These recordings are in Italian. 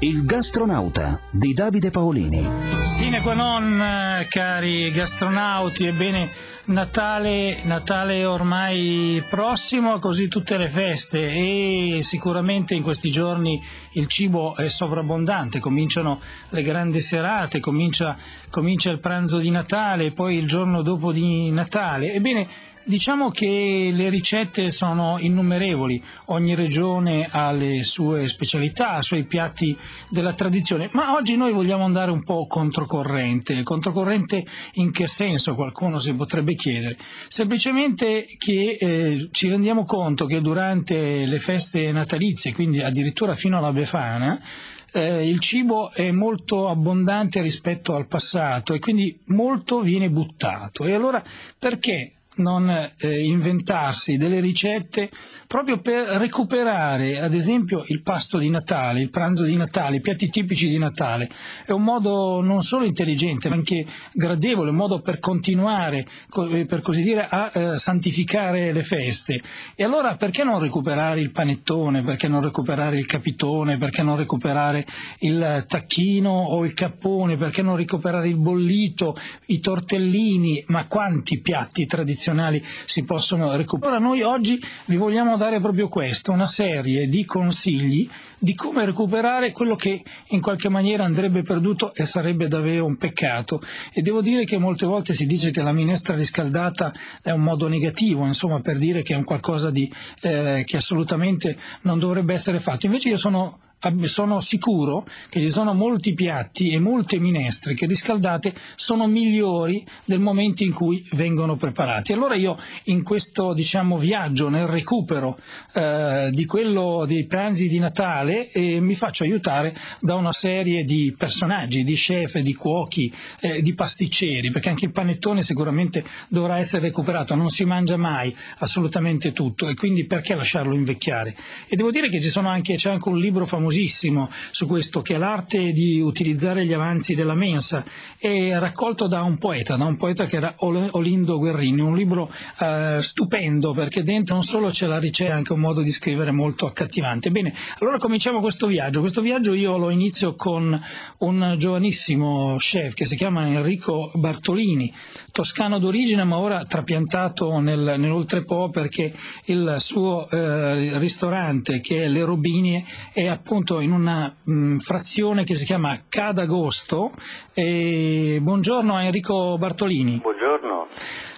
Il gastronauta di Davide Paolini. Sine qua non, cari gastronauti, ebbene Natale ormai prossimo, così tutte le feste, e sicuramente in questi giorni il cibo è sovrabbondante, cominciano le grandi serate, comincia il pranzo di Natale, poi il giorno dopo di Natale. Ebbene, diciamo che le ricette sono innumerevoli, ogni regione ha le sue specialità, i suoi piatti della tradizione, ma oggi noi vogliamo andare un po' controcorrente. Controcorrente in che senso? Qualcuno si potrebbe chiedere. Semplicemente che ci rendiamo conto che durante le feste natalizie, quindi addirittura fino alla Befana, il cibo è molto abbondante rispetto al passato e quindi molto viene buttato. E allora perché non inventarsi delle ricette proprio per recuperare, ad esempio, il pasto di Natale, il pranzo di Natale, i piatti tipici di Natale? È un modo non solo intelligente ma anche gradevole, un modo per continuare, per così dire, a santificare le feste. E allora perché non recuperare il panettone, perché non recuperare il capitone, perché non recuperare il tacchino o il cappone, perché non recuperare il bollito, i tortellini, ma quanti piatti tradizionali si possono recuperare. Ora noi oggi vi vogliamo dare proprio questo, una serie di consigli di come recuperare quello che in qualche maniera andrebbe perduto e sarebbe davvero un peccato. E devo dire che molte volte si dice che la minestra riscaldata è un modo negativo, insomma, per dire che è un qualcosa che assolutamente non dovrebbe essere fatto. Invece io sono sicuro che ci sono molti piatti e molte minestre che riscaldate sono migliori del momento in cui vengono preparati. Allora io in questo viaggio nel recupero dei pranzi di Natale mi faccio aiutare da una serie di personaggi, di chef, di cuochi, di pasticceri, perché anche il panettone sicuramente dovrà essere recuperato, non si mangia mai assolutamente tutto e quindi perché lasciarlo invecchiare? E devo dire che c'è anche un libro famosissimo su questo, che è l'arte di utilizzare gli avanzi della mensa, è raccolto da un poeta che era Olindo Guerrini, un libro stupendo, perché dentro non solo c'è la ricetta, anche un modo di scrivere molto accattivante. Bene, allora cominciamo questo viaggio io lo inizio con un giovanissimo chef che si chiama Enrico Bartolini, toscano d'origine ma ora trapiantato nell'Oltrepo, perché il suo ristorante, che è Le Robinie, è appunto in una frazione che si chiama Cadagosto. Buongiorno a Enrico Bartolini. Buongiorno.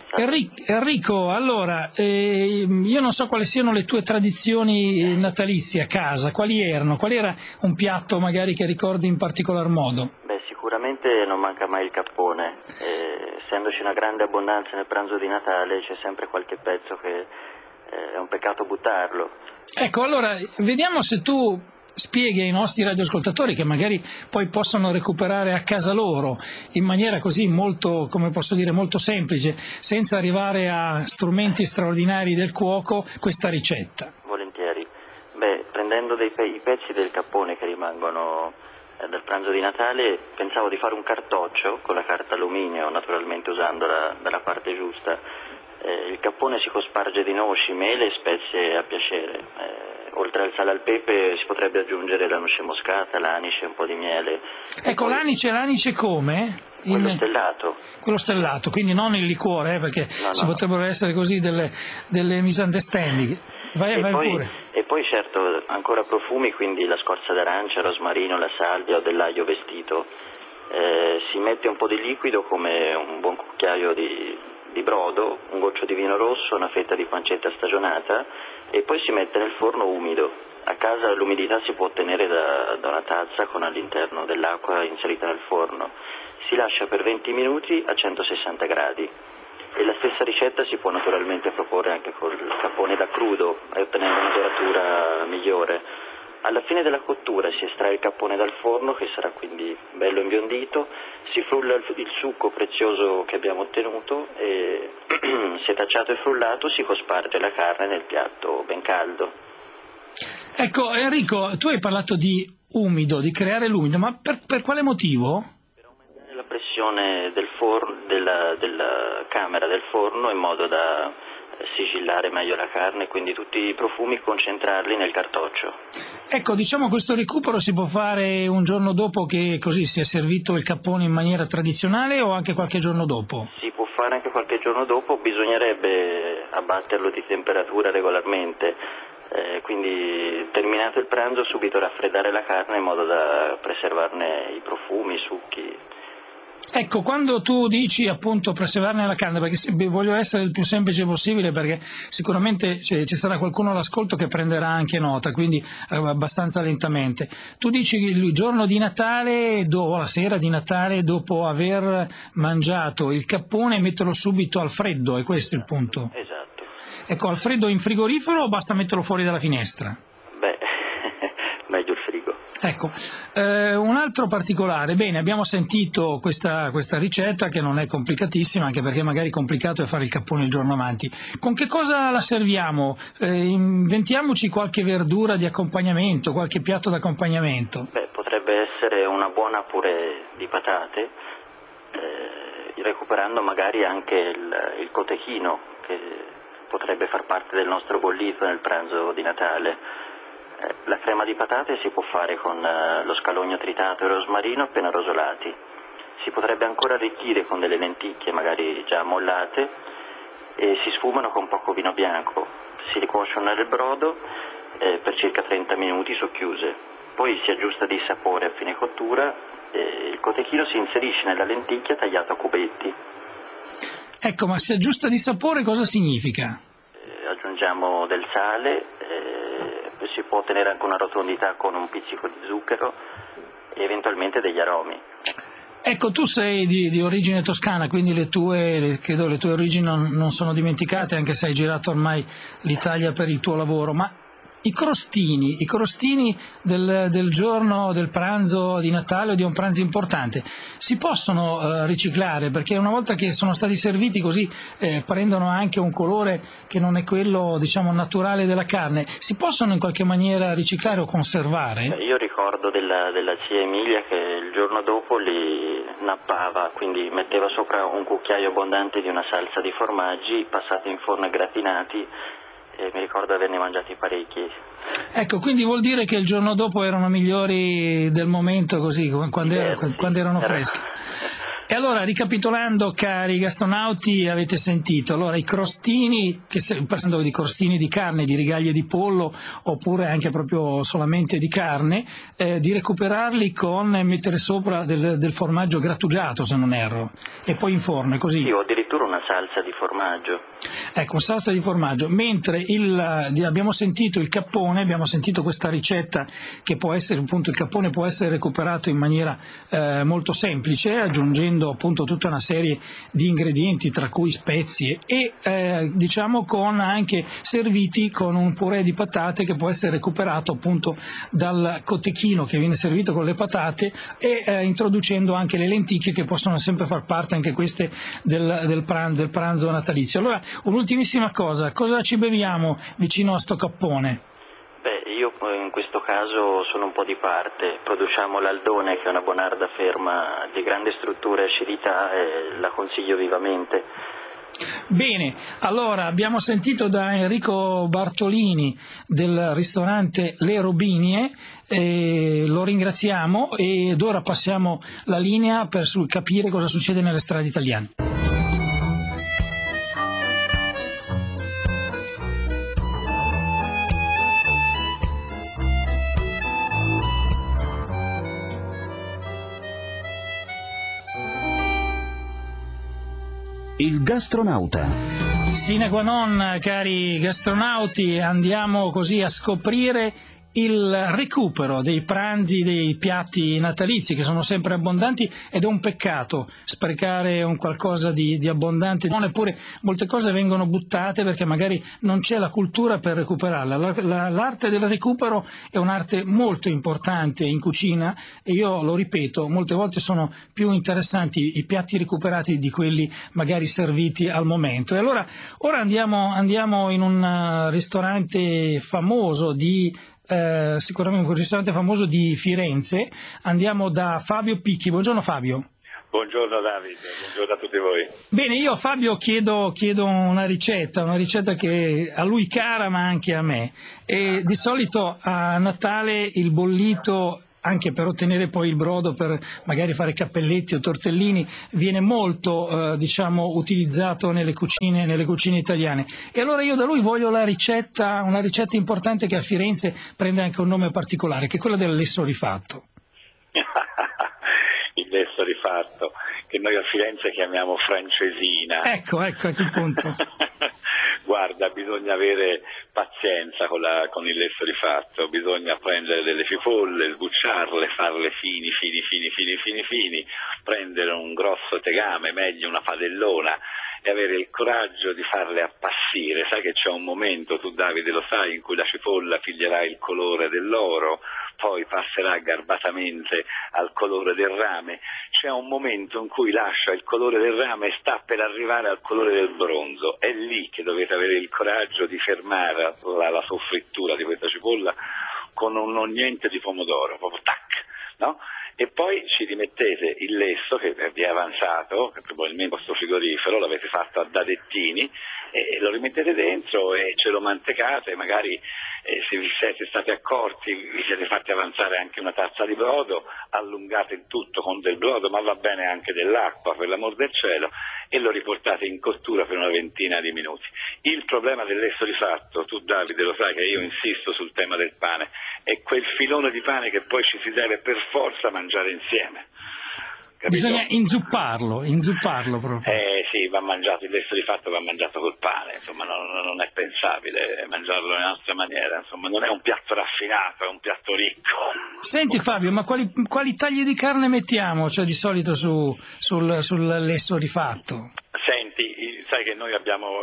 Enrico, allora, io non so quali siano le tue tradizioni natalizie a casa, quali erano? Qual era un piatto magari che ricordi in particolar modo? Beh, sicuramente non manca mai il cappone, essendoci una grande abbondanza nel pranzo di Natale c'è sempre qualche pezzo che è un peccato buttarlo. Ecco, allora, vediamo se tu spieghi ai nostri radioascoltatori, che magari poi possono recuperare a casa loro in maniera così molto, come posso dire, molto semplice, senza arrivare a strumenti straordinari del cuoco, questa ricetta. Volentieri. Beh, prendendo i pezzi del cappone che rimangono dal pranzo di Natale, pensavo di fare un cartoccio con la carta alluminio, naturalmente usandola dalla parte giusta. Il cappone si cosparge di noci, mele e spezie a piacere. Oltre al sale al pepe si potrebbe aggiungere la noce moscata, l'anice, un po' di miele. Ecco, poi l'anice come? Quello stellato. Quello stellato, quindi non il liquore, perché no. Potrebbero essere così delle misunderstanding. Vai pure. E poi certo ancora profumi, quindi la scorza d'arancia, rosmarino, la salvia o dell'aglio vestito. Si mette un po' di liquido come un buon cucchiaio di brodo, un goccio di vino rosso, una fetta di pancetta stagionata e poi si mette nel forno umido. A casa l'umidità si può ottenere da una tazza con all'interno dell'acqua inserita nel forno. Si lascia per 20 minuti a 160 gradi e la stessa ricetta si può naturalmente proporre anche col cappone da crudo e ottenendo una doratura migliore. Alla fine della cottura si estrae il cappone dal forno, che sarà quindi bello imbiondito, si frulla il succo prezioso che abbiamo ottenuto e setacciato e frullato si cosparge la carne nel piatto ben caldo. Ecco Enrico, tu hai parlato di umido, di creare l'umido, ma per quale motivo? Per aumentare la pressione del forno, della camera del forno, in modo da sigillare meglio la carne, quindi tutti i profumi concentrarli nel cartoccio. Ecco, diciamo questo recupero si può fare un giorno dopo che così si è servito il cappone in maniera tradizionale o anche qualche giorno dopo? Si può fare anche qualche giorno dopo, bisognerebbe abbatterlo di temperatura regolarmente, quindi terminato il pranzo subito raffreddare la carne in modo da preservarne i profumi, i succhi. Ecco, quando tu dici appunto preservarne la carne, perché voglio essere il più semplice possibile, perché sicuramente ci sarà qualcuno all'ascolto che prenderà anche nota, quindi abbastanza lentamente. Tu dici il giorno di Natale, la sera di Natale, dopo aver mangiato il cappone, metterlo subito al freddo, è questo il punto? Esatto. Ecco, al freddo in frigorifero o basta metterlo fuori dalla finestra? Beh, meglio il frigo. Ecco, un altro particolare, bene, abbiamo sentito questa ricetta che non è complicatissima, anche perché magari complicato è fare il cappone il giorno avanti. Con che cosa la serviamo? Inventiamoci qualche verdura di accompagnamento, qualche piatto d'accompagnamento. Beh, potrebbe essere una buona purè di patate, recuperando magari anche il cotechino, che potrebbe far parte del nostro bollito nel pranzo di Natale. La crema di patate si può fare con lo scalogno tritato e rosmarino appena rosolati. Si potrebbe ancora arricchire con delle lenticchie magari già ammollate e si sfumano con poco vino bianco. Si ricuociono nel brodo per circa 30 minuti socchiuse. Poi si aggiusta di sapore a fine cottura e il cotechino si inserisce nella lenticchia tagliato a cubetti. Ecco, ma si aggiusta di sapore cosa significa? Aggiungiamo del sale, si può ottenere anche una rotondità con un pizzico di zucchero e eventualmente degli aromi. Ecco, tu sei di origine toscana, quindi credo le tue origini non sono dimenticate, anche se hai girato ormai l'Italia per il tuo lavoro, ma i crostini del giorno del pranzo di Natale o di un pranzo importante si possono riciclare, perché una volta che sono stati serviti così prendono anche un colore che non è quello, diciamo, naturale della carne. Si possono in qualche maniera riciclare o conservare? Io ricordo della zia Emilia che il giorno dopo li nappava, quindi metteva sopra un cucchiaio abbondante di una salsa di formaggi passati in forno e gratinati. E mi ricordo averne mangiati parecchi. Ecco, quindi vuol dire che il giorno dopo erano migliori del momento, così, quando erano freschi. E allora, ricapitolando, cari gastronauti, avete sentito, allora i crostini, passando di crostini di carne, di rigaglie di pollo, oppure anche proprio solamente di carne, di recuperarli con mettere sopra del formaggio grattugiato, se non erro, e poi in forno, è così? Sì, o addirittura una salsa di formaggio. Ecco, salsa di formaggio, mentre abbiamo sentito il cappone, abbiamo sentito questa ricetta che può essere, appunto, il cappone può essere recuperato in maniera molto semplice, aggiungendo appunto tutta una serie di ingredienti, tra cui spezie, e diciamo con anche serviti con un purè di patate che può essere recuperato appunto dal cotechino che viene servito con le patate, e introducendo anche le lenticchie, che possono sempre far parte anche queste del pranzo natalizio. Allora, un'ultimissima cosa ci beviamo vicino a sto cappone? Beh, io in questo caso sono un po' di parte. Produciamo l'Aldone, che è una bonarda ferma di grande struttura e acidità, e la consiglio vivamente. Bene, allora abbiamo sentito da Enrico Bartolini del ristorante Le Robinie, lo ringraziamo, ed ora passiamo la linea per capire cosa succede nelle strade italiane. Il gastronauta. Sine qua non, cari gastronauti, andiamo così a scoprire il recupero dei pranzi, dei piatti natalizi, che sono sempre abbondanti, ed è un peccato sprecare un qualcosa di abbondante, eppure molte cose vengono buttate perché magari non c'è la cultura per recuperarla. L'arte del recupero è un'arte molto importante in cucina, e io lo ripeto, molte volte sono più interessanti i piatti recuperati di quelli magari serviti al momento. E allora ora andiamo in un ristorante famoso sicuramente un ristorante famoso di Firenze. Andiamo da Fabio Picchi. Buongiorno Fabio. Buongiorno Davide, buongiorno a tutti voi. Bene, io a Fabio chiedo una ricetta che a lui cara ma anche a me. E di solito a Natale il bollito, anche per ottenere poi il brodo per magari fare cappelletti o tortellini, viene molto utilizzato nelle cucine italiane. E allora io da lui voglio una ricetta importante che a Firenze prende anche un nome particolare, che è quella del lesso rifatto. Il lesso rifatto, che noi a Firenze chiamiamo francesina. Ecco il punto. Guarda, bisogna avere pazienza con il lesso rifatto, bisogna prendere delle cipolle, sbucciarle, farle fini, prendere un grosso tegame, meglio una padellona, e avere il coraggio di farle appassire. Sai che c'è un momento, tu Davide lo sai, in cui la cipolla piglierà il colore dell'oro, poi passerà garbatamente al colore del rame, c'è un momento in cui lascia il colore del rame e sta per arrivare al colore del bronzo. È lì che dovete avere il coraggio di fermare la soffrittura di questa cipolla con un niente di pomodoro, proprio tac, no? E poi ci rimettete il lesso che vi è avanzato, che probabilmente in vostro frigorifero l'avete fatto a dadettini, e lo rimettete dentro e ce lo mantecate, magari se vi siete stati accorti vi siete fatti avanzare anche una tazza di brodo, allungate il tutto con del brodo, ma va bene anche dell'acqua per l'amor del cielo, e lo riportate in cottura per una ventina di minuti. Il problema del lesso rifatto, tu Davide lo sai che io insisto sul tema del pane, è quel filone di pane che poi ci si deve per forza mangiare insieme. Capito? Bisogna inzupparlo proprio. Sì, va mangiato, il lesso rifatto va mangiato col pane, insomma non è pensabile mangiarlo in un'altra maniera, insomma non è un piatto raffinato, è un piatto ricco. Senti Fabio, ma quali tagli di carne mettiamo, cioè di solito sul lesso rifatto? Senti, sai che noi abbiamo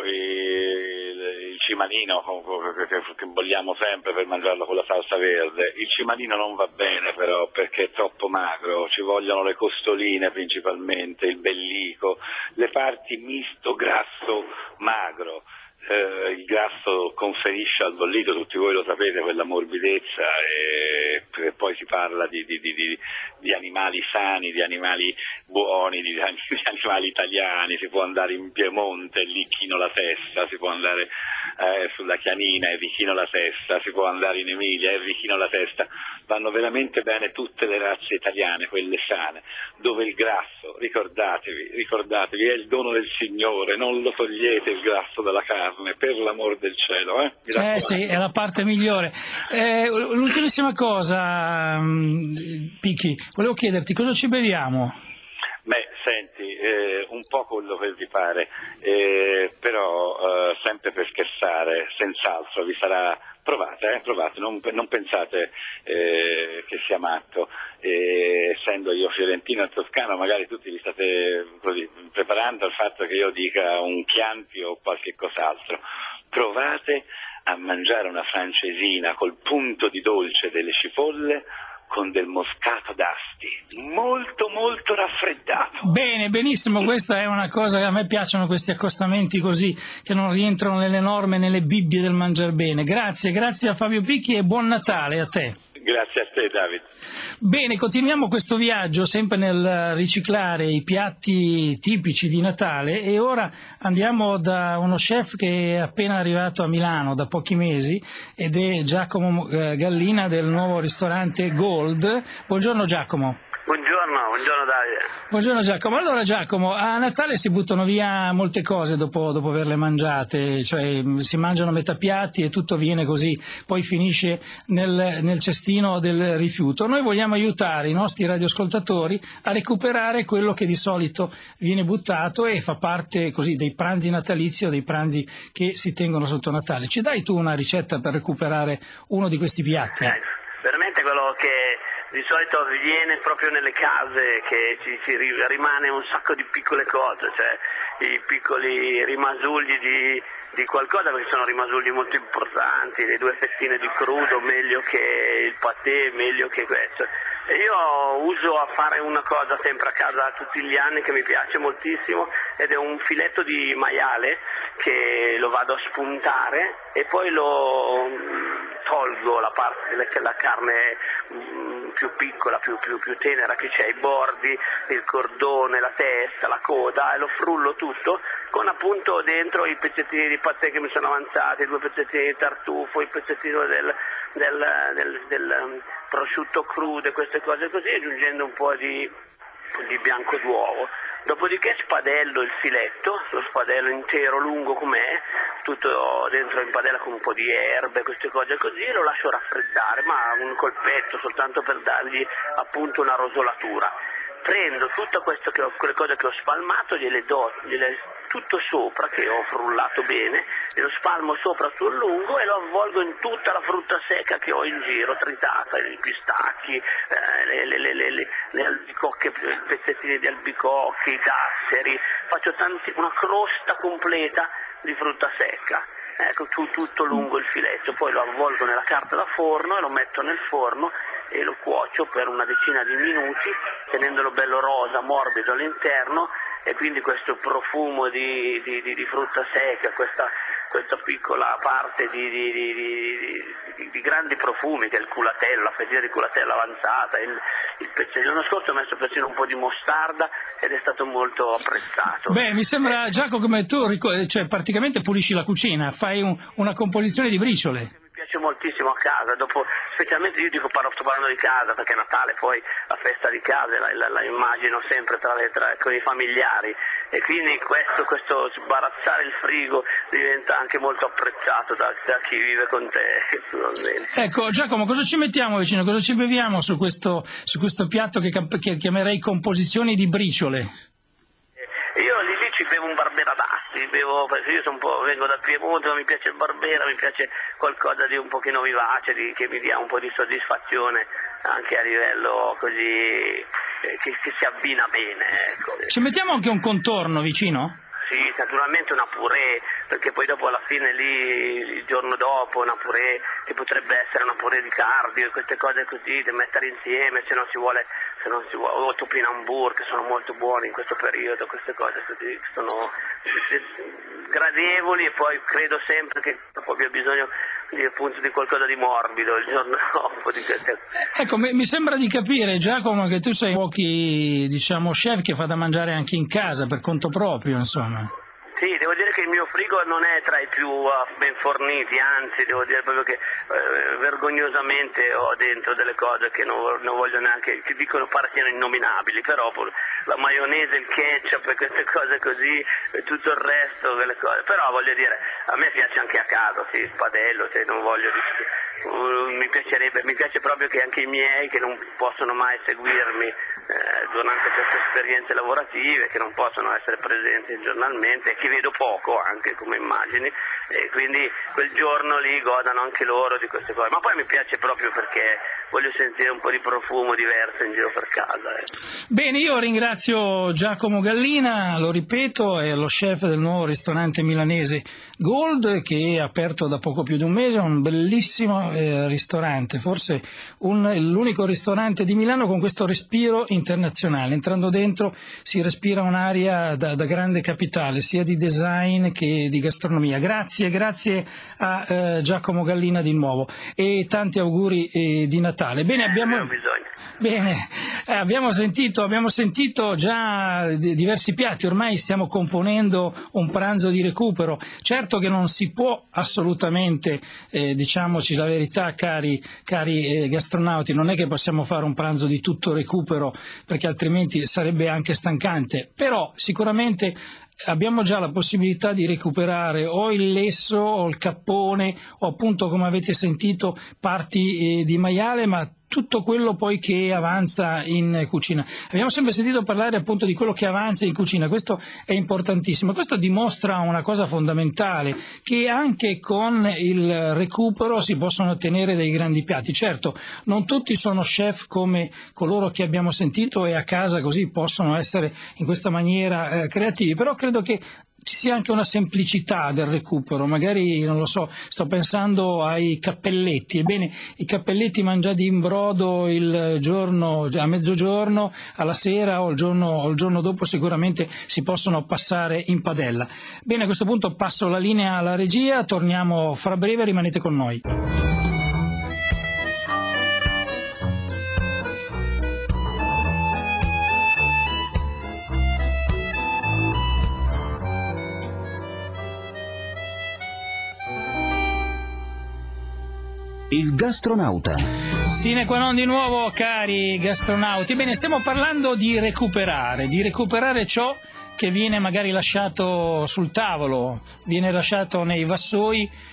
il cimanino che vogliamo sempre per mangiarlo con la salsa verde. Il cimanino non va bene però perché è troppo magro, ci vogliono le costoline principalmente, il bellico, le parti misto grasso magro. Il grasso conferisce al bollito, tutti voi lo sapete, quella morbidezza, e poi si parla di animali sani, di animali buoni, di animali italiani. Si può andare in Piemonte, lì chino la testa, si può andare sulla Chianina e richino la testa, si può andare in Emilia e richino la testa. Vanno veramente bene tutte le razze italiane, quelle sane, dove il grasso, ricordatevi, è il dono del Signore, non lo togliete il grasso dalla carne, per l'amor del cielo. Sì, è la parte migliore. L'ultimissima cosa, Picchi, volevo chiederti cosa ci beviamo? Beh, senti, un po' quello che vi pare, però sempre per scherzare, senz'altro vi sarà. Provate, non pensate che sia matto, essendo io fiorentino e toscano magari tutti vi state così preparando al fatto che io dica un Chianti o qualche cos'altro. Provate a mangiare una francesina col punto di dolce delle cipolle con del moscato d'Asti, molto molto raffreddato. Bene, benissimo, questa è una cosa che a me piacciono, questi accostamenti così che non rientrano nelle norme, nelle Bibbie del mangiar bene. Grazie a Fabio Picchi e buon Natale a te. Grazie a te Davide. Bene, continuiamo questo viaggio sempre nel riciclare i piatti tipici di Natale, e ora andiamo da uno chef che è appena arrivato a Milano da pochi mesi, ed è Giacomo Gallina del nuovo ristorante Gold. Buongiorno Giacomo. Buongiorno Davide. Buongiorno Giacomo. Allora Giacomo, a Natale si buttano via molte cose dopo averle mangiate, cioè si mangiano metà piatti e tutto viene così, poi finisce nel cestino del rifiuto. Noi vogliamo aiutare i nostri radioascoltatori a recuperare quello che di solito viene buttato e fa parte così dei pranzi natalizi o dei pranzi che si tengono sotto Natale. Ci dai tu una ricetta per recuperare uno di questi piatti? Veramente quello che di solito avviene proprio nelle case, che ci rimane un sacco di piccole cose, cioè i piccoli rimasugli di qualcosa, perché sono rimasugli molto importanti, le 2 fettine di crudo meglio che il patè, meglio che questo. E io uso a fare una cosa sempre a casa tutti gli anni che mi piace moltissimo, ed è un filetto di maiale che lo vado a spuntare e poi lo tolgo la parte la carne più piccola, più tenera che c'è, i bordi, il cordone, la testa, la coda, e lo frullo tutto con appunto dentro i pezzettini di patè che mi sono avanzati, 2 pezzettini di tartufo, il pezzettino del prosciutto crudo, queste cose così, aggiungendo un po' di bianco d'uovo. Dopodiché spadello il filetto, lo spadello intero lungo com'è, tutto dentro in padella con un po' di erbe, queste cose così, e lo lascio raffreddare, ma un colpetto soltanto per dargli appunto una rosolatura. Prendo tutte quelle cose che ho spalmato, gliele do tutto sopra, che ho frullato bene, lo spalmo sopra sul lungo e lo avvolgo in tutta la frutta secca che ho in giro, tritata, i pistacchi, le albicocche, i pezzettini di albicocche, i dazzeri, faccio una crosta completa di frutta secca. Ecco, tutto lungo il filetto, poi lo avvolgo nella carta da forno e lo metto nel forno e lo cuocio per una decina di minuti, tenendolo bello rosa, morbido all'interno, e quindi questo profumo di frutta secca, questa piccola parte di grandi profumi, che è il culatello, la fettina di culatello avanzata, il pezzettino. L'anno scorso ho messo persino un po' di mostarda ed è stato molto apprezzato. Beh, mi sembra, Giacomo, come tu cioè, praticamente pulisci la cucina, fai una composizione di briciole. Mi piace moltissimo a casa, specialmente io sto parlando di casa, perché Natale poi la festa di casa la immagino sempre con i familiari, e quindi questo sbarazzare il frigo diventa anche molto apprezzato da chi vive con te. Ecco, Giacomo, cosa ci mettiamo vicino, cosa ci beviamo su questo piatto che chiamerei composizioni di briciole? Io lì ci bevo un Barbera d'Asti, perché io vengo dal Piemonte, ma mi piace il Barbera, mi piace qualcosa di un pochino vivace, che mi dia un po' di soddisfazione anche a livello così, che si abbina bene. Ecco. Ci mettiamo anche un contorno vicino? Sì, naturalmente una purée, perché poi dopo alla fine lì, il giorno dopo, una purée che potrebbe essere una purée di cardio, queste cose così, da mettere insieme, se non si vuole, o topinambur, che sono molto buoni in questo periodo, queste cose così sono gradevoli, e poi credo sempre che dopo abbia bisogno appunto di qualcosa di morbido il giorno dopo. Ecco, mi sembra di capire, Giacomo, che tu sei un cuochi, diciamo, chef che fa da mangiare anche in casa per conto proprio, insomma. Sì, devo dire che il mio frigo non è tra i più ben forniti, anzi devo dire proprio che vergognosamente ho dentro delle cose che non voglio neanche, che dicono pare siano innominabili, però la maionese, il ketchup e queste cose così, e tutto il resto, quelle cose. Però voglio dire, a me piace anche a casa, sì, spadello, non voglio mi piace proprio che anche i miei, che non possono mai seguirmi durante queste esperienze lavorative, che non possono essere presenti giornalmente, che vedo poco anche come immagini, e quindi quel giorno lì godano anche loro di queste cose. Ma poi mi piace proprio perché voglio sentire un po' di profumo diverso in giro per casa. Bene, io ringrazio Giacomo Gallina, lo ripeto, è lo chef del nuovo ristorante milanese Gold, che è aperto da poco più di un mese, un bellissimo ristorante, forse l'unico ristorante di Milano con questo respiro internazionale. Entrando dentro si respira un'aria da grande capitale, sia di design che di gastronomia. Grazie a Giacomo Gallina di nuovo, e tanti auguri di Natale. Bene, abbiamo sentito già diversi piatti, ormai stiamo componendo un pranzo di recupero. Certo che non si può assolutamente, diciamoci la verità, cari gastronauti, non è che possiamo fare un pranzo di tutto recupero, perché altrimenti sarebbe anche stancante, però sicuramente abbiamo già la possibilità di recuperare o il lesso o il cappone, o appunto, come avete sentito, parti di maiale, ma tutto quello poi che avanza in cucina. Abbiamo sempre sentito parlare appunto di quello che avanza in cucina, questo è importantissimo. Questo dimostra una cosa fondamentale, che anche con il recupero si possono ottenere dei grandi piatti. Certo, non tutti sono chef come coloro che abbiamo sentito e a casa così possono essere in questa maniera creativi, però credo che ci sia anche una semplicità del recupero. Magari, non lo so, sto pensando ai cappelletti. Ebbene, i cappelletti mangiati in brodo il giorno, a mezzogiorno, alla sera o il giorno dopo sicuramente si possono passare in padella. Bene, a questo punto passo la linea alla regia, torniamo fra breve, rimanete con noi. Il gastronauta. Sine qua non di nuovo, cari gastronauti. Bene, stiamo parlando di recuperare ciò che viene magari lasciato sul tavolo, viene lasciato nei vassoi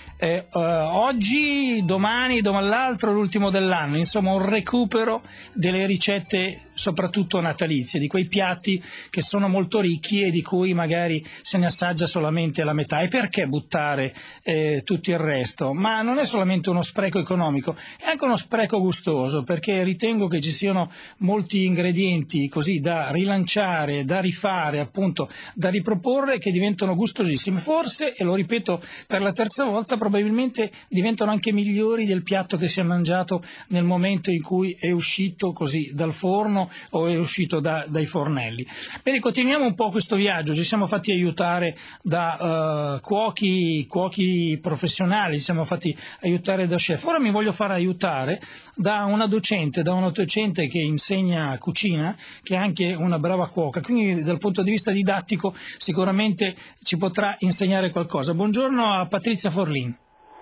oggi, domani l'altro, l'ultimo dell'anno, insomma un recupero delle ricette soprattutto natalizie, di quei piatti che sono molto ricchi e di cui magari se ne assaggia solamente la metà. E perché buttare tutto il resto? Ma non è solamente uno spreco economico, è anche uno spreco gustoso, perché ritengo che ci siano molti ingredienti così da rilanciare, da rifare, appunto da riproporre, che diventano gustosissimi. Forse, e lo ripeto per la terza volta, probabilmente diventano anche migliori del piatto che si è mangiato nel momento in cui è uscito così dal forno o è uscito dai fornelli. Bene, continuiamo un po' questo viaggio. Ci siamo fatti aiutare da cuochi professionali, ci siamo fatti aiutare da chef. Ora mi voglio fare aiutare da una docente che insegna cucina, che è anche una brava cuoca, quindi dal punto di vista didattico sicuramente ci potrà insegnare qualcosa. Buongiorno a Patrizia Forlin.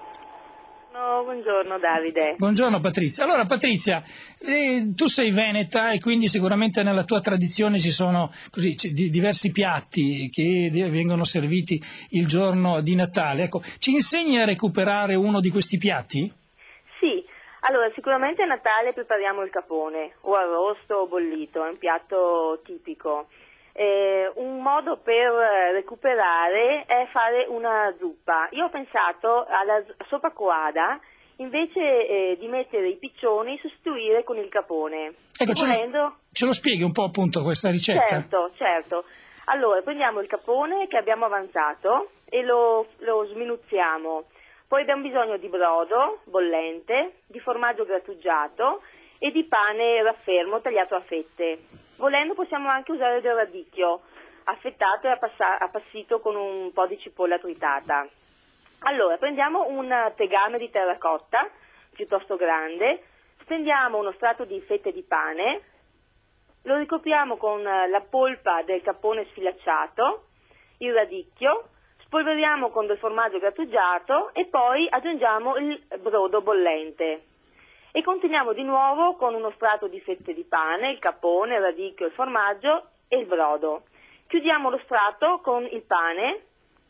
Buongiorno Davide. Buongiorno Patrizia. Allora Patrizia, tu sei veneta e quindi sicuramente nella tua tradizione ci sono così, diversi piatti che vengono serviti il giorno di Natale. Ecco, ci insegni a recuperare uno di questi piatti? Sì, allora sicuramente a Natale prepariamo il capone, o arrosto o bollito, è un piatto tipico. Un modo per recuperare è fare una zuppa. Io ho pensato alla sopa coada, invece di mettere i piccioni, sostituire con il capone. Ecco, ce lo spieghi un po' appunto questa ricetta? Certo. Allora, prendiamo il capone che abbiamo avanzato e lo sminuzziamo. Poi abbiamo bisogno di brodo bollente, di formaggio grattugiato e di pane raffermo tagliato a fette. Volendo possiamo anche usare del radicchio affettato e appassito con un po' di cipolla tritata. Allora, prendiamo un tegame di terracotta piuttosto grande, stendiamo uno strato di fette di pane, lo ricopriamo con la polpa del capone sfilacciato, il radicchio, spolveriamo con del formaggio grattugiato e poi aggiungiamo il brodo bollente. E continuiamo di nuovo con uno strato di fette di pane, il capone, il radicchio, il formaggio e il brodo. Chiudiamo lo strato con il pane,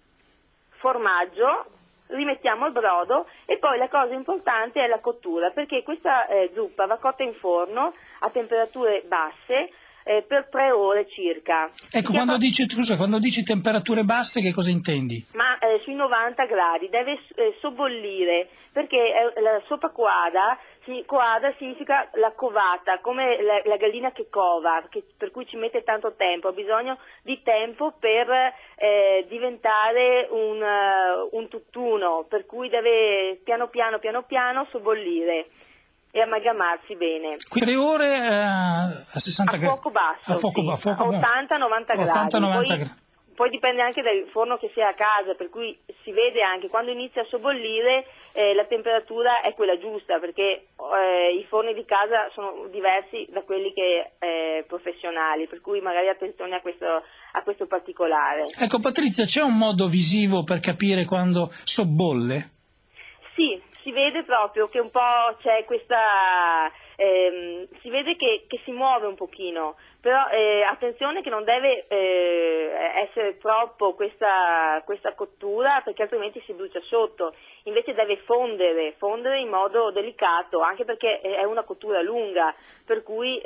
formaggio, rimettiamo il brodo e poi la cosa importante è la cottura, perché questa zuppa va cotta in forno a temperature basse per 3 ore circa. Ecco, quando dici temperature basse che cosa intendi? Ma sui 90 gradi, deve sobbollire, perché la sopa coada significa la covata, come la gallina che cova, per cui ci mette tanto tempo, ha bisogno di tempo per diventare un tutt'uno, per cui deve piano piano sobbollire e amalgamarsi bene. 3 ore a 60 gradi? A fuoco basso, a 80-90 gradi. Poi dipende anche dal forno che si ha a casa, per cui si vede anche quando inizia a sobbollire la temperatura è quella giusta, perché i forni di casa sono diversi da quelli professionali, per cui magari attenzione a questo particolare. Ecco Patrizia, c'è un modo visivo per capire quando sobbolle? Sì, si vede proprio che un po' c'è questa... si vede che si muove un pochino, però attenzione che non deve essere troppo questa cottura, perché altrimenti si brucia sotto, invece deve fondere in modo delicato, anche perché è una cottura lunga, per cui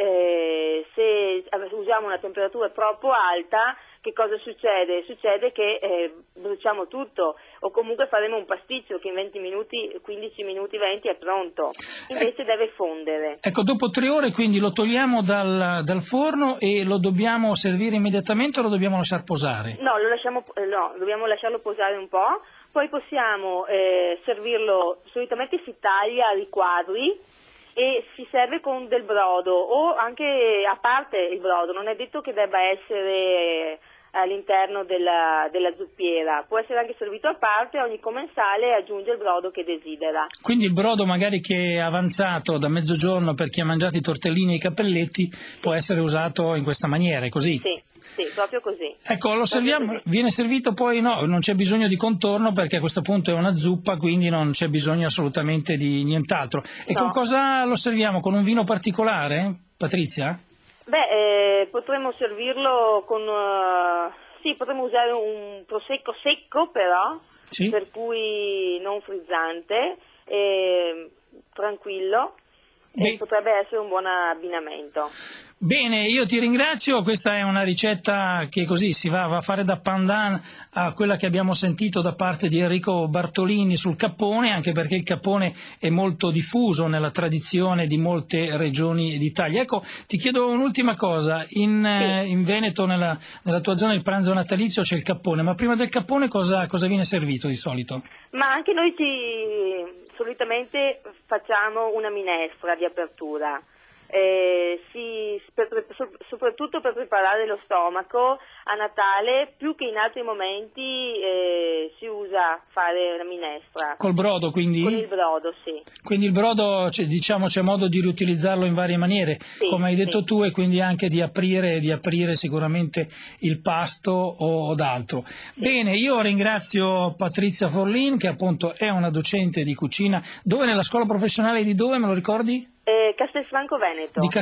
se usiamo una temperatura troppo alta, che cosa succede? Succede che bruciamo tutto, o comunque faremo un pasticcio che in 20 minuti, 15 minuti, 20 è pronto, invece deve fondere. Ecco, dopo 3 ore quindi lo togliamo dal forno e lo dobbiamo servire immediatamente o lo dobbiamo lasciare posare? No, dobbiamo lasciarlo posare un po', poi possiamo servirlo, solitamente si taglia a riquadri e si serve con del brodo o anche a parte il brodo, non è detto che debba essere all'interno della zuppiera, può essere anche servito a parte, ogni commensale aggiunge il brodo che desidera. Quindi il brodo magari che è avanzato da mezzogiorno per chi ha mangiato i tortellini e i cappelletti può essere usato in questa maniera, è così? Sì. sì, proprio così. Ecco, lo serviamo, viene servito poi, no, non c'è bisogno di contorno perché a questo punto è una zuppa, quindi non c'è bisogno assolutamente di nient'altro. E No. con cosa lo serviamo? Con un vino particolare, Patrizia? Beh, potremmo servirlo con... sì, potremmo usare un prosecco secco però, Sì. per cui non frizzante, tranquillo, e potrebbe essere un buon abbinamento. Bene, io ti ringrazio, questa è una ricetta che così si va a fare da pandan a quella che abbiamo sentito da parte di Enrico Bartolini sul cappone, anche perché il cappone è molto diffuso nella tradizione di molte regioni d'Italia. Ecco, ti chiedo un'ultima cosa, in Veneto, nella tua zona, il pranzo natalizio c'è il cappone, ma prima del cappone cosa viene servito di solito? Ma anche noi solitamente facciamo una minestra di apertura. Soprattutto per preparare lo stomaco a Natale, più che in altri momenti si usa fare la minestra. Col brodo, quindi? Con il brodo, sì. Quindi il brodo, diciamo, c'è modo di riutilizzarlo in varie maniere, sì, come hai detto tu, e quindi anche di aprire sicuramente il pasto o d'altro. Sì. Bene, io ringrazio Patrizia Forlin, che appunto è una docente di cucina. Dove? Nella scuola professionale di dove, me lo ricordi? Castelfranco Veneto. Di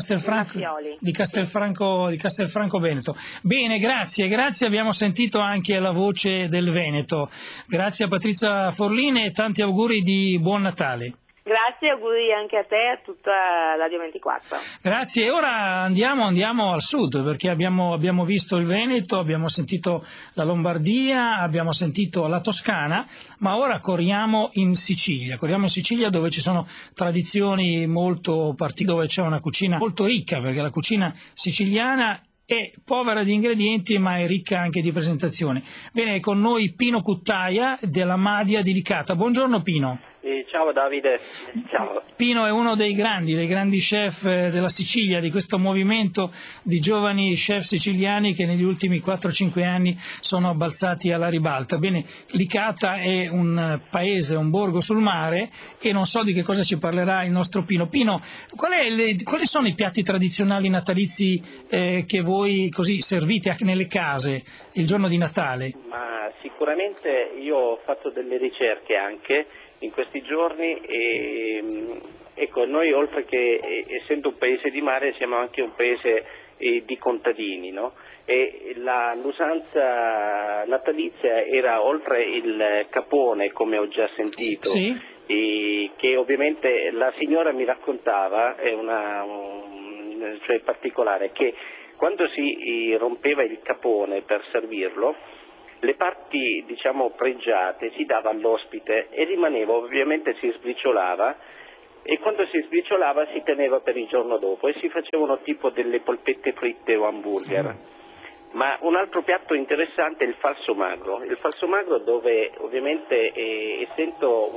Castelfranco Veneto. Bene, grazie, abbiamo sentito anche la voce del Veneto. Grazie a Patrizia Forlin e tanti auguri di buon Natale. Grazie, auguri anche a te e a tutta Radio 24. Grazie, e ora andiamo al sud, perché abbiamo visto il Veneto, abbiamo sentito la Lombardia, abbiamo sentito la Toscana, ma ora corriamo in Sicilia dove ci sono tradizioni molto particolari, dove c'è una cucina molto ricca, perché la cucina siciliana è povera di ingredienti ma è ricca anche di presentazione. Bene, con noi Pino Cuttaia della Madia di Licata. Buongiorno Pino. Ciao Davide, ciao. Pino è uno dei grandi chef della Sicilia, di questo movimento di giovani chef siciliani che negli ultimi 4-5 anni sono balzati alla ribalta. Bene, Licata è un paese, un borgo sul mare e non so di che cosa ci parlerà il nostro Pino. Pino, quali sono i piatti tradizionali natalizi che voi così servite nelle case il giorno di Natale? Ma sicuramente io ho fatto delle ricerche anche in questi giorni e ecco, noi oltre che essendo un paese di mare siamo anche un paese di contadini, no? E l'usanza natalizia era oltre il capone, come ho già sentito, sì. Che ovviamente la signora mi raccontava, cioè particolare, che quando si rompeva il capone per servirlo, le parti diciamo pregiate si dava all'ospite e rimaneva, ovviamente si sbriciolava e quando si sbriciolava si teneva per il giorno dopo e si facevano tipo delle polpette fritte o hamburger. Ma un altro piatto interessante è il falso magro dove ovviamente essendo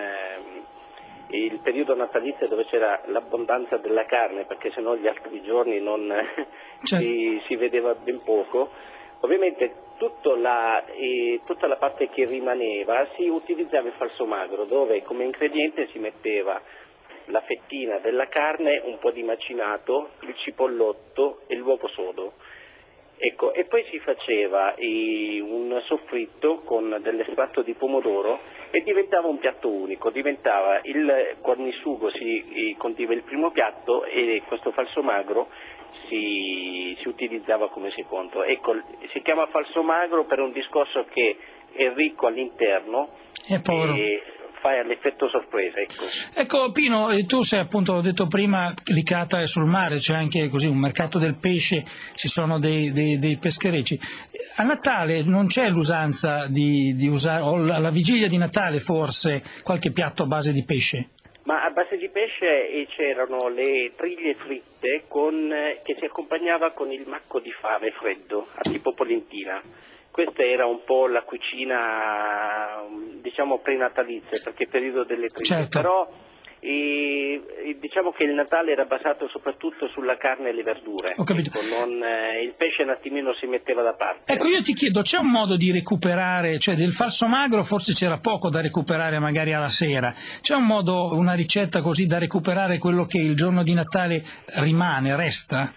il periodo natalizio dove c'era l'abbondanza della carne, perché sennò gli altri giorni non si vedeva ben poco, ovviamente tutta la parte che rimaneva si utilizzava il falso magro, dove come ingrediente si metteva la fettina della carne, un po' di macinato, il cipollotto e l'uovo sodo. Ecco, e poi si faceva un soffritto con dell'estratto di pomodoro e diventava un piatto unico, diventava il cornisugo, si condiva il primo piatto e questo falso magro si utilizzava come secondo. Ecco, si chiama falso magro per un discorso che è ricco all'interno e fa l'effetto sorpresa. Ecco Pino, tu sei appunto, ho detto prima, Licata è sul mare, c'è anche così un mercato del pesce, ci sono dei pescherecci. A Natale non c'è l'usanza di usare, o alla vigilia di Natale forse, qualche piatto a base di pesce? Ma a base di pesce c'erano le triglie fritte che si accompagnava con il macco di fave freddo, a tipo polentina. Questa era un po' la cucina, diciamo, prenatalizia, perché è periodo delle triglie. Certo. Però diciamo che il Natale era basato soprattutto sulla carne e le verdure. Ho capito. Ecco, il pesce un attimino si metteva da parte. Ecco, io ti chiedo, c'è un modo di recuperare, cioè del falso magro forse c'era poco da recuperare magari alla sera, c'è un modo, una ricetta così da recuperare quello che il giorno di Natale resta?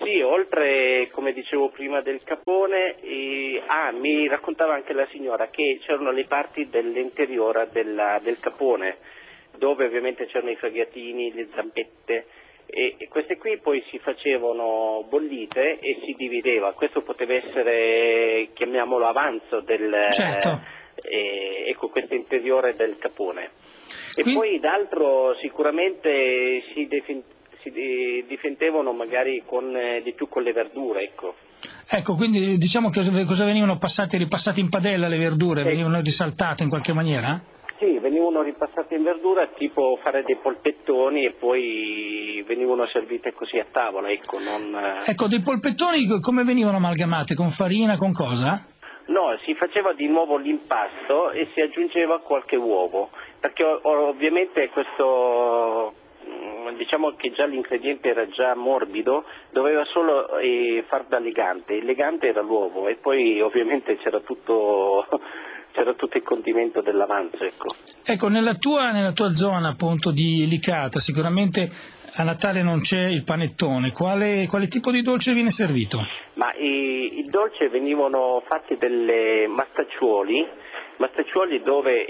Sì, oltre, come dicevo prima, del capone, mi raccontava anche la signora che c'erano le parti dell'interiore del capone, dove ovviamente c'erano i fregatini, le zampette, e queste qui poi si facevano bollite e si divideva. Questo poteva essere, chiamiamolo, avanzo del... Certo. Ecco, questo interiore del capone. E poi d'altro sicuramente si difendevano magari di più con le verdure, ecco. Ecco, quindi diciamo che cosa venivano ripassate in padella le verdure, venivano risaltate in qualche maniera? Sì, venivano ripassate in verdura, tipo fare dei polpettoni e poi venivano servite così a tavola, ecco. Ecco, dei polpettoni come venivano amalgamati? Con farina, con cosa? No, si faceva di nuovo l'impasto e si aggiungeva qualche uovo, perché ovviamente questo, diciamo che già l'ingrediente era già morbido, doveva solo far da legante, il legante era l'uovo e poi ovviamente c'era tutto il condimento dell'avanzo, ecco. Ecco, nella tua zona appunto di Licata sicuramente a Natale non c'è il panettone, quale tipo di dolce viene servito? Ma i dolci venivano fatti delle mastacciuoli dove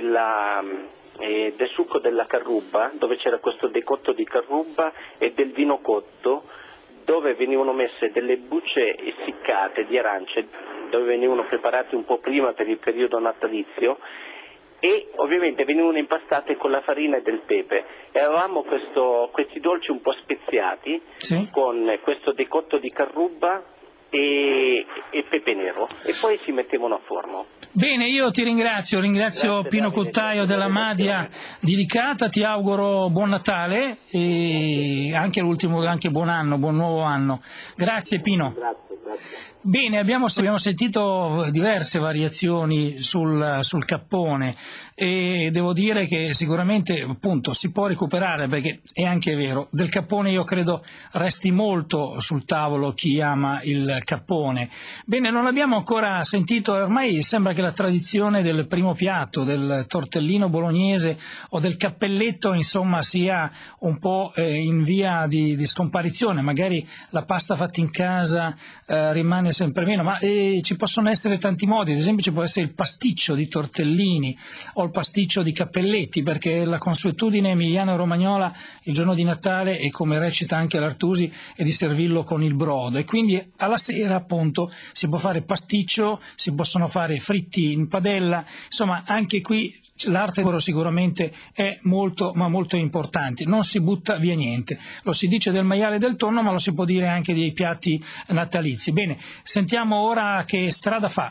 del succo della carruba, dove c'era questo decotto di carruba e del vino cotto, dove venivano messe delle bucce essiccate di arance, dove venivano preparate un po' prima per il periodo natalizio, e ovviamente venivano impastate con la farina e del pepe. E avevamo questi dolci un po' speziati, sì, con questo decotto di carruba e pepe nero, e poi si mettevano a forno. Bene, io ti ringrazio Pino Cuttaio della Madia di Licata, ti auguro buon Natale e anche buon anno, buon nuovo anno. Grazie Pino. Grazie. Bene, abbiamo sentito diverse variazioni sul cappone e devo dire che sicuramente appunto si può recuperare, perché è anche vero, del cappone io credo resti molto sul tavolo chi ama il cappone. Bene, non abbiamo ancora sentito, ormai sembra che la tradizione del primo piatto, del tortellino bolognese o del cappelletto insomma sia un po' in via di scomparizione, magari la pasta fatta in casa rimane sempre meno, ma ci possono essere tanti modi, ad esempio ci può essere il pasticcio di tortellini o il pasticcio di cappelletti, perché la consuetudine emiliana e romagnola il giorno di Natale, e come recita anche l'Artusi, è di servirlo con il brodo, e quindi alla sera appunto si può fare pasticcio, si possono fare fritti in padella, insomma anche qui l'arte sicuramente è molto ma molto importante, non si butta via niente, lo si dice del maiale e del tonno, ma lo si può dire anche dei piatti natalizi. Bene, sentiamo ora che strada fa.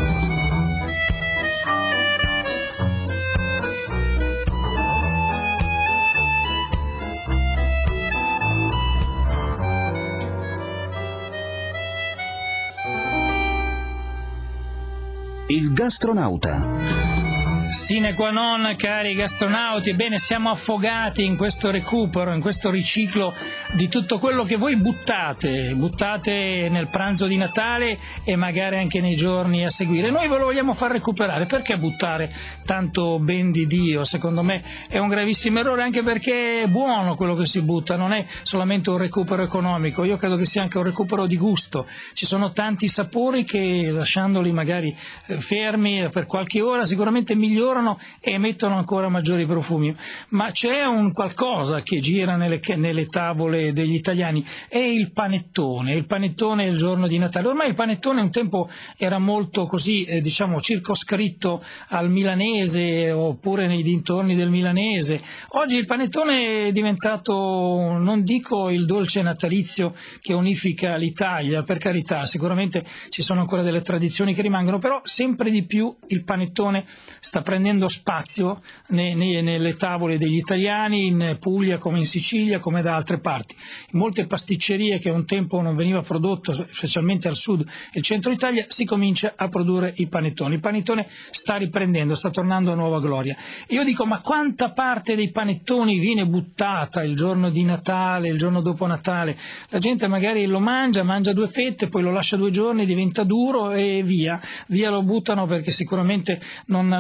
Il gastronauta. Sine qua non, cari gastronauti, ebbene siamo affogati in questo recupero, in questo riciclo di tutto quello che voi buttate nel pranzo di Natale e magari anche nei giorni a seguire. Noi ve lo vogliamo far recuperare. Perché buttare tanto ben di Dio? Secondo me è un gravissimo errore, anche perché è buono quello che si butta, non è solamente un recupero economico, io credo che sia anche un recupero di gusto. Ci sono tanti sapori che, lasciandoli magari fermi per qualche ora, sicuramente migliorano e emettono ancora maggiori profumi, ma c'è un qualcosa che gira nelle tavole degli italiani, è il panettone il giorno di Natale. Ormai il panettone un tempo era molto così circoscritto al milanese oppure nei dintorni del milanese. Oggi il panettone è diventato, non dico il dolce natalizio che unifica l'Italia, per carità, sicuramente ci sono ancora delle tradizioni che rimangono, però sempre di più il panettone sta prendendo spazio nelle tavole degli italiani, in Puglia come in Sicilia come da altre parti. In molte pasticcerie che un tempo non veniva prodotto, specialmente al sud e il centro Italia, si comincia a produrre i panettoni. Il panettone sta riprendendo, sta tornando a nuova gloria. E io dico, ma quanta parte dei panettoni viene buttata il giorno di Natale, il giorno dopo Natale? La gente magari lo mangia 2 fette, poi lo lascia 2 giorni, diventa duro e via lo buttano, perché sicuramente non piace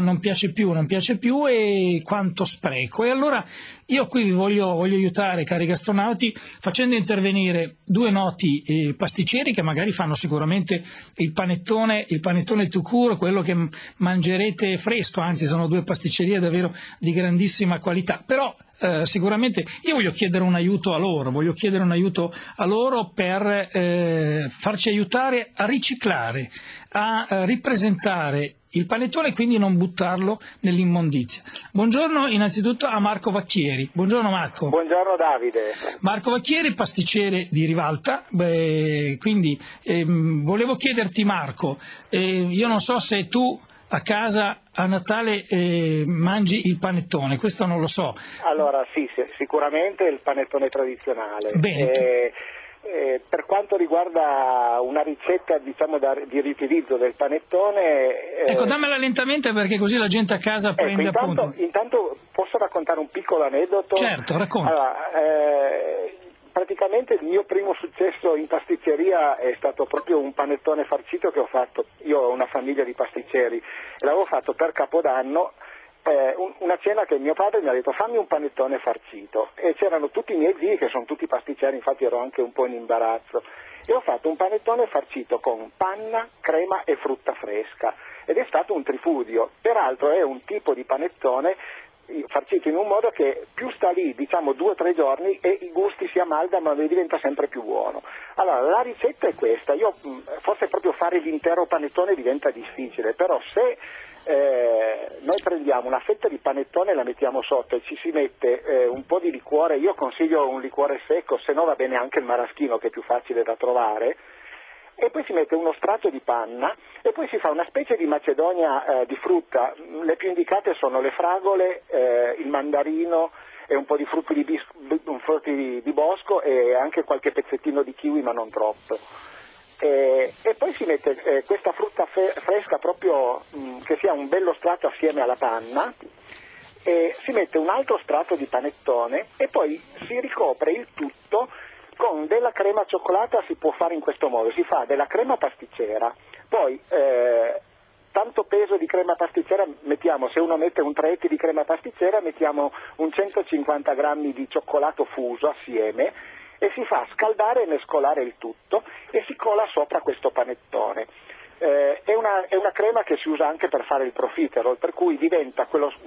piace più, non piace più e quanto spreco. E allora io qui vi voglio aiutare, cari gastronauti, facendo intervenire due noti pasticceri che magari fanno sicuramente il panettone tout court, quello che mangerete fresco, anzi sono due pasticcerie davvero di grandissima qualità, però sicuramente io voglio chiedere un aiuto a loro per farci aiutare a riciclare, a ripresentare il panettone e quindi non buttarlo nell'immondizia. Buongiorno innanzitutto a Marco Vacchieri. Buongiorno Marco. Buongiorno Davide. Marco Vacchieri, pasticcere di Rivalta. Quindi volevo chiederti Marco, io non so se tu a casa a Natale mangi il panettone, questo non lo so. Allora sì, sicuramente il panettone tradizionale. Bene. Per quanto riguarda una ricetta diciamo di riutilizzo del panettone... Ecco, dammela lentamente perché così la gente a casa prende appunto. Intanto posso raccontare un piccolo aneddoto? Certo, racconta. Allora, praticamente il mio primo successo in pasticceria è stato proprio un panettone farcito che ho fatto. Io ho una famiglia di pasticceri e l'avevo fatto per Capodanno. Una cena che mio padre mi ha detto fammi un panettone farcito e c'erano tutti i miei zii che sono tutti pasticceri, infatti ero anche un po' in imbarazzo e ho fatto un panettone farcito con panna, crema e frutta fresca ed è stato un tripudio. Peraltro è un tipo di panettone farcito in un modo che più sta lì diciamo 2 o 3 giorni e i gusti si amalgamano e diventa sempre più buono. Allora la ricetta è questa, forse proprio fare l'intero panettone diventa difficile, però se noi prendiamo una fetta di panettone e la mettiamo sotto e ci si mette un po' di liquore, io consiglio un liquore secco, se no va bene anche il maraschino che è più facile da trovare, e poi si mette uno strato di panna e poi si fa una specie di macedonia di frutta. Le più indicate sono le fragole, il mandarino e un po' di frutti di bosco e anche qualche pezzettino di kiwi ma non troppo. E poi si mette questa frutta fresca proprio che sia un bello strato assieme alla panna, e si mette un altro strato di panettone e poi si ricopre il tutto con della crema cioccolata. Si può fare in questo modo, si fa della crema pasticcera, poi tanto peso di crema pasticcera mettiamo, se uno mette un 3 etti di crema pasticcera mettiamo un 150 grammi di cioccolato fuso assieme e si fa scaldare e mescolare il tutto e si cola sopra questo panettone. È una crema che si usa anche per fare il profiterol, per cui diventa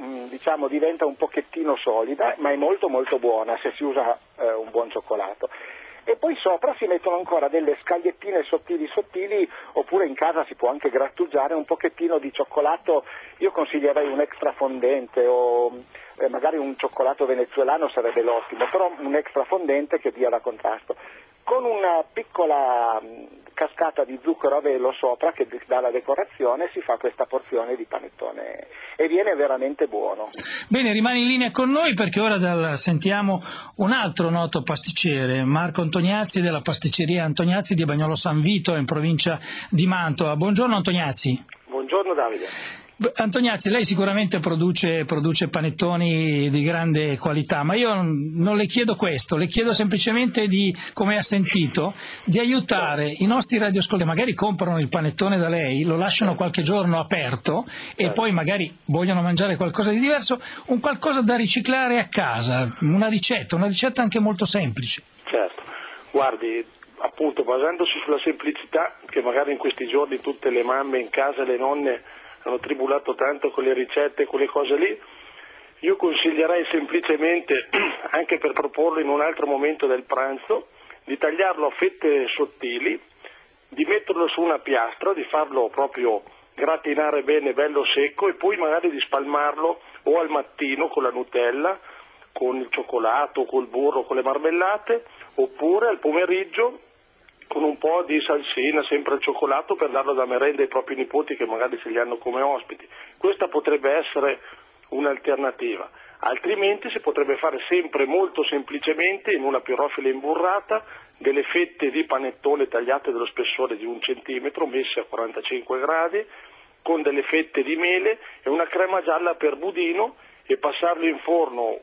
un pochettino solida, ma è molto molto buona se si usa un buon cioccolato. E poi sopra si mettono ancora delle scagliettine sottili, oppure in casa si può anche grattugiare un pochettino di cioccolato. Io consiglierei un extra fondente o magari un cioccolato venezuelano sarebbe l'ottimo, però un extra fondente che dia da contrasto, con una piccola cascata di zucchero a velo sopra che dà la decorazione. Si fa questa porzione di panettone e viene veramente buono. Bene, rimani in linea con noi perché ora sentiamo un altro noto pasticcere, Marco Antoniazzi della pasticceria Antoniazzi di Bagnolo San Vito in provincia di Mantova. Buongiorno Antoniazzi. Buongiorno Davide. Antoniazzi, lei sicuramente produce panettoni di grande qualità, ma io non le chiedo questo, le chiedo semplicemente come ha sentito, di aiutare i nostri radioascoltatori, magari comprano il panettone da lei, lo lasciano qualche giorno aperto e poi magari vogliono mangiare qualcosa di diverso, un qualcosa da riciclare a casa, una ricetta anche molto semplice. Certo, guardi, appunto basandosi sulla semplicità che magari in questi giorni tutte le mamme in casa, le nonne hanno tribulato tanto con le ricette, quelle cose lì, io consiglierei semplicemente, anche per proporlo in un altro momento del pranzo, di tagliarlo a fette sottili, di metterlo su una piastra, di farlo proprio gratinare bene, bello secco, e poi magari di spalmarlo o al mattino con la Nutella, con il cioccolato, col burro, con le marmellate, oppure al pomeriggio con un po' di salsina, sempre al cioccolato, per darlo da merenda ai propri nipoti che magari se li hanno come ospiti. Questa potrebbe essere un'alternativa. Altrimenti si potrebbe fare sempre molto semplicemente in una pirofila imburrata delle fette di panettone tagliate dello spessore di 1 centimetro, messe a 45 gradi, con delle fette di mele e una crema gialla per budino, e passarlo in forno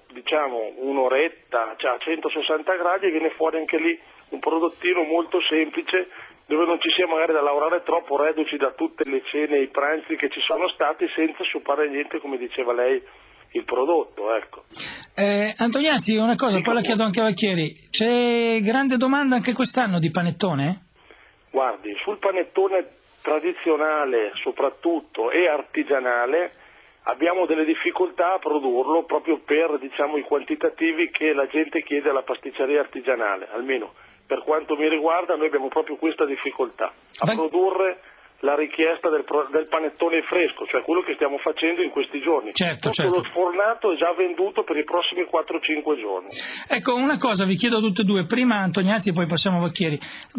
un'oretta, a 160 gradi, e viene fuori anche lì un prodottino molto semplice dove non ci sia magari da lavorare troppo, reduci da tutte le cene e i pranzi che ci sono stati, senza suppare niente, come diceva lei, il prodotto, ecco. Antoniazzi, una cosa, poi la chiedo anche a Vacchieri, c'è grande domanda anche quest'anno di panettone? Guardi, sul panettone tradizionale soprattutto e artigianale abbiamo delle difficoltà a produrlo proprio per, diciamo, i quantitativi che la gente chiede alla pasticceria artigianale, almeno per quanto mi riguarda noi abbiamo proprio questa difficoltà a produrre la richiesta del panettone fresco, cioè quello che stiamo facendo in questi giorni. Certo. Lo sfornato è già venduto per i prossimi 4-5 giorni. Ecco, una cosa vi chiedo tutte e due, prima Antoniazzi e poi passiamo a Vacchieri.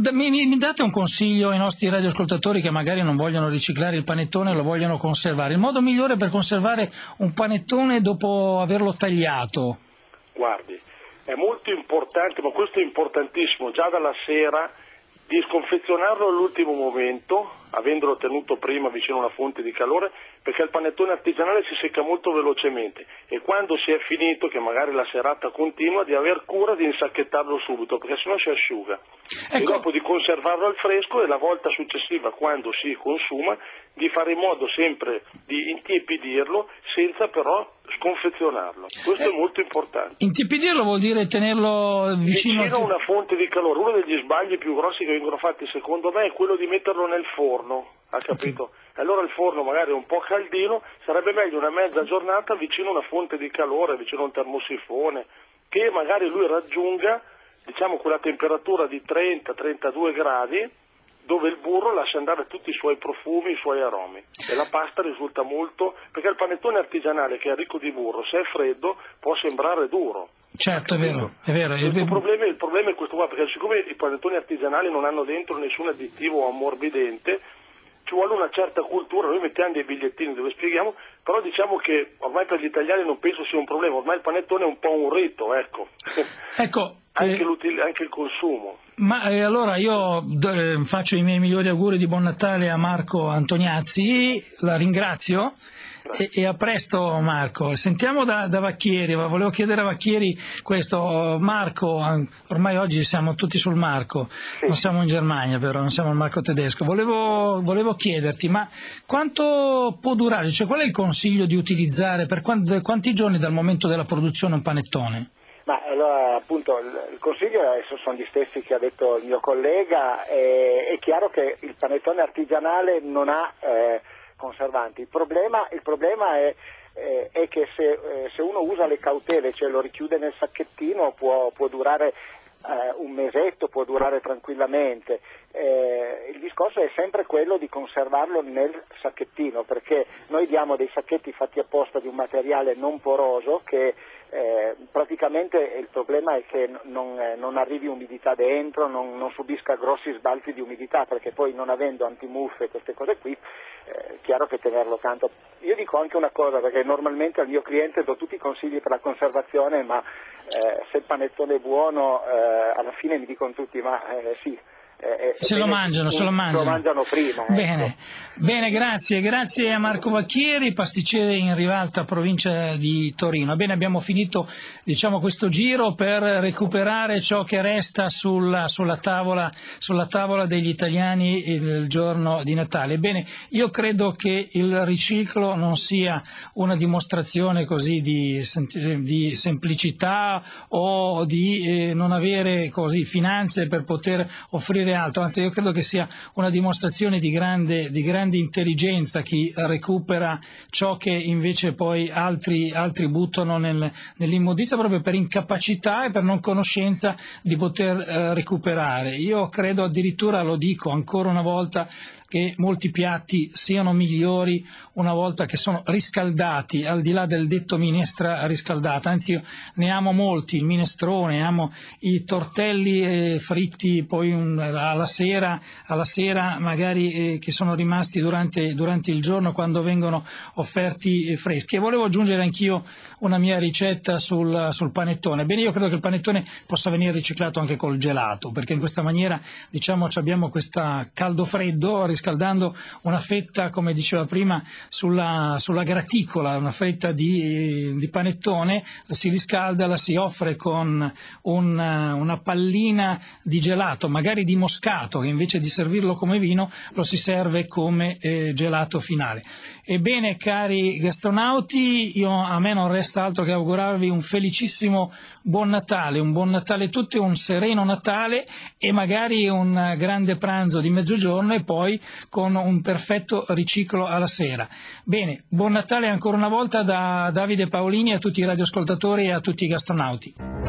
Mi date un consiglio ai nostri radioascoltatori che magari non vogliono riciclare il panettone e lo vogliono conservare? Il modo migliore per conservare un panettone dopo averlo tagliato? Guardi, è molto importante, ma questo è importantissimo, già dalla sera, di sconfezionarlo all'ultimo momento, avendolo tenuto prima vicino a una fonte di calore, perché il panettone artigianale si secca molto velocemente e quando si è finito, che magari la serata continua, di aver cura di insacchettarlo subito, perché sennò si asciuga. Ecco. E dopo di conservarlo al fresco e la volta successiva, quando si consuma, di fare in modo sempre di intiepidirlo senza però sconfezionarlo. Questo è molto importante. Intiepidirlo vuol dire tenerlo vicino a una fonte di calore. Uno degli sbagli più grossi che vengono fatti secondo me è quello di metterlo nel forno, ha capito? Okay. Allora il forno magari è un po' caldino, sarebbe meglio una mezza giornata vicino a una fonte di calore, vicino a un termosifone, che magari lui raggiunga, diciamo, quella temperatura di 30-32 gradi, dove il burro lascia andare tutti i suoi profumi, i suoi aromi, e la pasta risulta molto, perché il panettone artigianale che è ricco di burro, se è freddo può sembrare duro. Certo, è vero. Il problema è questo qua, perché siccome i panettoni artigianali non hanno dentro nessun additivo ammorbidente, ci vuole una certa cultura, noi mettiamo dei bigliettini dove spieghiamo, però diciamo che ormai per gli italiani non penso sia un problema, ormai il panettone è un po' un rito, ecco. Anche il consumo. Ma allora io faccio i miei migliori auguri di buon Natale a Marco Antoniazzi, la ringrazio e a presto Marco. Sentiamo da Vacchieri, volevo chiedere a Vacchieri questo. Marco, ormai oggi siamo tutti sul Marco, sì. Non siamo in Germania però, non siamo al Marco tedesco, volevo chiederti, ma quanto può durare, cioè qual è il consiglio di utilizzare, per quanti giorni dal momento della produzione un panettone? Ma allora appunto il consiglio sono gli stessi che ha detto il mio collega, è chiaro che il panettone artigianale non ha conservanti, il problema è che se uno usa le cautele, cioè lo richiude nel sacchettino, può durare un mesetto, può durare tranquillamente. Il discorso è sempre quello di conservarlo nel sacchettino, perché noi diamo dei sacchetti fatti apposta di un materiale non poroso che praticamente il problema è che non arrivi umidità dentro, non subisca grossi sbalzi di umidità, perché poi non avendo antimuffe e queste cose qui è chiaro che tenerlo tanto. Io dico anche una cosa, perché normalmente al mio cliente do tutti i consigli per la conservazione, ma se il panettone è buono alla fine mi dicono tutti sì. Se lo mangiano prima. Bene, grazie a Marco Vacchieri, pasticcere in Rivalta, provincia di Torino. Bene, abbiamo finito questo giro per recuperare ciò che resta sulla tavola degli italiani il giorno di Natale. Bene, io credo che il riciclo non sia una dimostrazione così di semplicità o di non avere così finanze per poter offrire altro, anzi io credo che sia una dimostrazione di grande intelligenza chi recupera ciò che invece poi altri buttano nell'immondizia proprio per incapacità e per non conoscenza di poter recuperare. Io credo addirittura, lo dico ancora una volta, che molti piatti siano migliori una volta che sono riscaldati, al di là del detto minestra riscaldata. Anzi, io ne amo molti, il minestrone, amo i tortelli fritti poi alla sera magari che sono rimasti durante il giorno quando vengono offerti freschi. E volevo aggiungere anch'io una mia ricetta sul panettone. Bene, io credo che il panettone possa venire riciclato anche col gelato, perché in questa maniera abbiamo questa caldo-freddo riscaldando una fetta, come diceva prima, sulla graticola, una fetta di panettone, la si riscalda, la si offre con una pallina di gelato, magari di moscato, che invece di servirlo come vino lo si serve come gelato finale. Ebbene, cari gastronauti, a me non resta altro che augurarvi un felicissimo buon Natale a tutti, un sereno Natale e magari un grande pranzo di mezzogiorno e poi con un perfetto riciclo alla sera. Bene, buon Natale ancora una volta da Davide Paolini a tutti i radioascoltatori e a tutti i gastronauti.